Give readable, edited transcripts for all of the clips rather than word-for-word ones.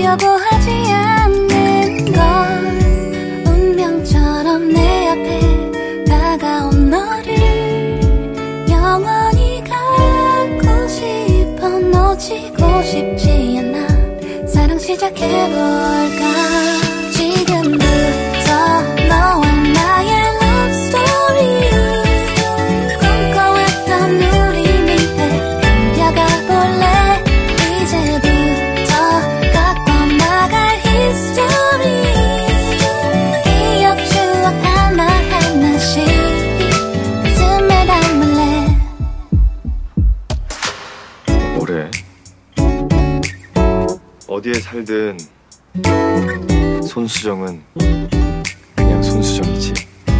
하려고 하지 않는 걸 운명처럼 내 앞에 다가온 너를 영원히 갖고 싶어 놓치고 싶지 않아 사랑 시작해볼까 지금부터 너와 나의 love story 꿈꿔왔던 우리 미래 그려가 볼래 이제부터 갖고 나갈 history 기억 추억 하나하나씩 가슴에 담을래 뭐래 어디에 살든 손수정은 그냥 손수정이지.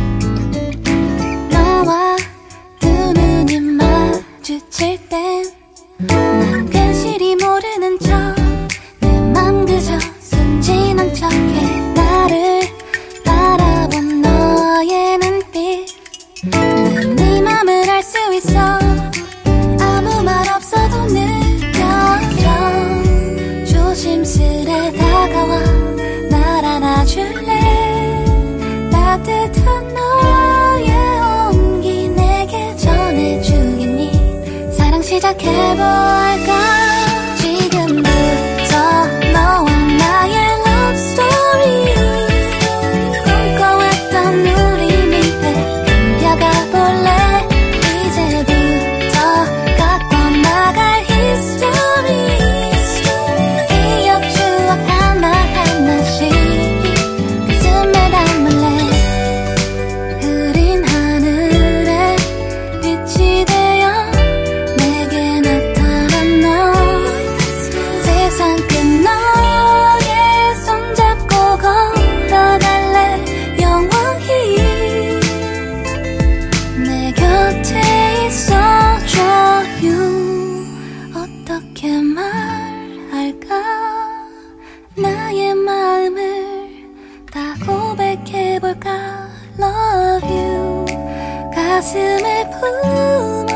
너와 두 눈이 마주칠 땐 난 괜시리 모르는 척 내 맘 그저 순진한 척해 나를 바라본 너의 눈빛 난 네 맘을 알 수 있어 아무 말 없어도 느껴져 조심스레 다가와 날 안아줄래 따뜻한 너의 온기 내게 전해주겠니 사랑 시작해볼까 지금부터 너와 나의 love story 꿈꿔왔던 우리 미래 그려가 볼래 이제부터 갖고 나갈 history 기억 추억 하나하나씩 가슴에 담을래 흐린 하늘에 빛이 되어 내게 나타난 너 세상 끝 너의 손잡고 걸어갈래 영원히 내 곁에 있어줘요 어떻게 말할까 나의 마음을 다 고백해볼까 Love you 가슴에 품